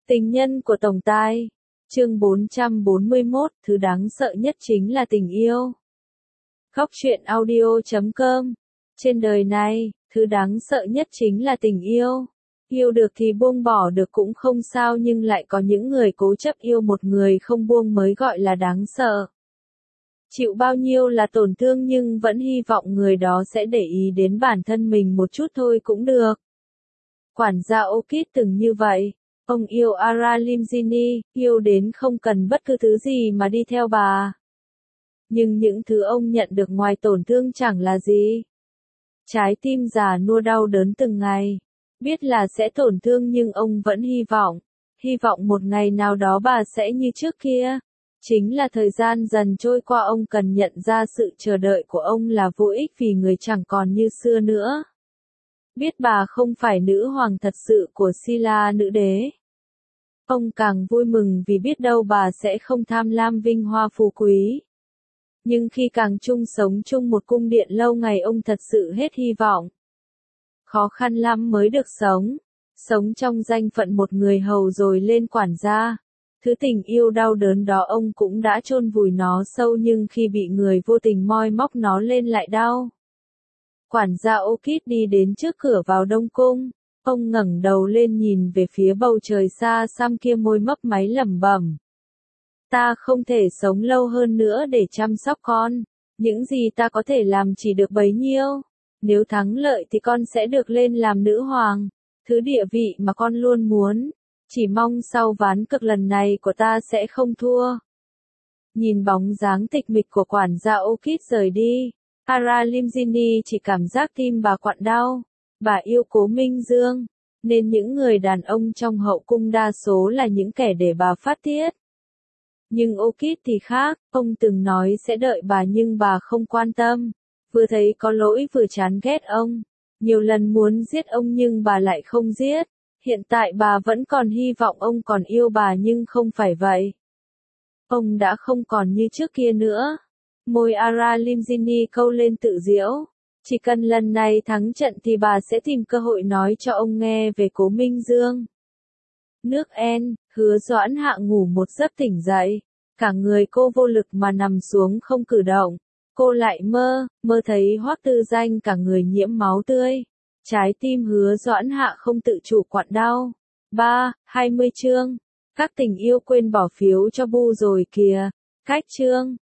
Tình nhân của Tổng Tài. Chương 441, thứ đáng sợ nhất chính là tình yêu. Góc truyện audio.com. Trên đời này, thứ đáng sợ nhất chính là tình yêu. Yêu được thì buông bỏ được cũng không sao, nhưng lại có những người cố chấp yêu một người không buông mới gọi là đáng sợ. Chịu bao nhiêu là tổn thương nhưng vẫn hy vọng người đó sẽ để ý đến bản thân mình một chút thôi cũng được. Quản gia Orchid từng như vậy. Ông yêu Ara Limzini, yêu đến không cần bất cứ thứ gì mà đi theo bà. Nhưng những thứ ông nhận được ngoài tổn thương chẳng là gì. Trái tim già nua đau đớn từng ngày. Biết là sẽ tổn thương nhưng ông vẫn hy vọng một ngày nào đó bà sẽ như trước kia. Chính là thời gian dần trôi qua ông cần nhận ra sự chờ đợi của ông là vô ích vì người chẳng còn như xưa nữa. Biết bà không phải nữ hoàng thật sự của Silla nữ đế. Ông càng vui mừng vì biết đâu bà sẽ không tham lam vinh hoa phú quý. Nhưng khi càng sống chung một cung điện lâu ngày ông thật sự hết hy vọng. Khó khăn lắm mới được sống trong danh phận một người hầu rồi lên quản gia. Thứ tình yêu đau đớn đó ông cũng đã chôn vùi nó sâu, nhưng khi bị người vô tình moi móc nó lên lại đau. Quản gia Orchid đi đến trước cửa vào Đông Cung. Ông ngẩng đầu lên nhìn về phía bầu trời xa xăm kia, môi mấp máy lẩm bẩm. Ta không thể sống lâu hơn nữa để chăm sóc con. Những gì ta có thể làm chỉ được bấy nhiêu. Nếu thắng lợi thì con sẽ được lên làm nữ hoàng. Thứ địa vị mà con luôn muốn. Chỉ mong sau ván cực lần này của ta sẽ không thua. Nhìn bóng dáng tịch mịch của quản gia Orchid rời đi. Ara Limzini chỉ cảm giác tim bà quặn đau. Bà yêu Cố Minh Dương, nên những người đàn ông trong hậu cung đa số là những kẻ để bà phát tiết. Nhưng Orchid thì khác, ông từng nói sẽ đợi bà nhưng bà không quan tâm. Vừa thấy có lỗi vừa chán ghét ông. Nhiều lần muốn giết ông nhưng bà lại không giết. Hiện tại bà vẫn còn hy vọng ông còn yêu bà nhưng không phải vậy. Ông đã không còn như trước kia nữa. Môi Ara Limzini câu lên tự giễu. Chỉ cần lần này thắng trận thì bà sẽ tìm cơ hội nói cho ông nghe về Cố Minh Dương. Nước En, Hứa Doãn Hạ ngủ một giấc tỉnh dậy. Cả người cô vô lực mà nằm xuống không cử động. Cô lại mơ thấy Hoắc Tư Danh cả người nhiễm máu tươi. Trái tim Hứa Doãn Hạ không tự chủ quặn đau. 20 chương. Các tình yêu quên bỏ phiếu cho Bu rồi kìa. Cách chương.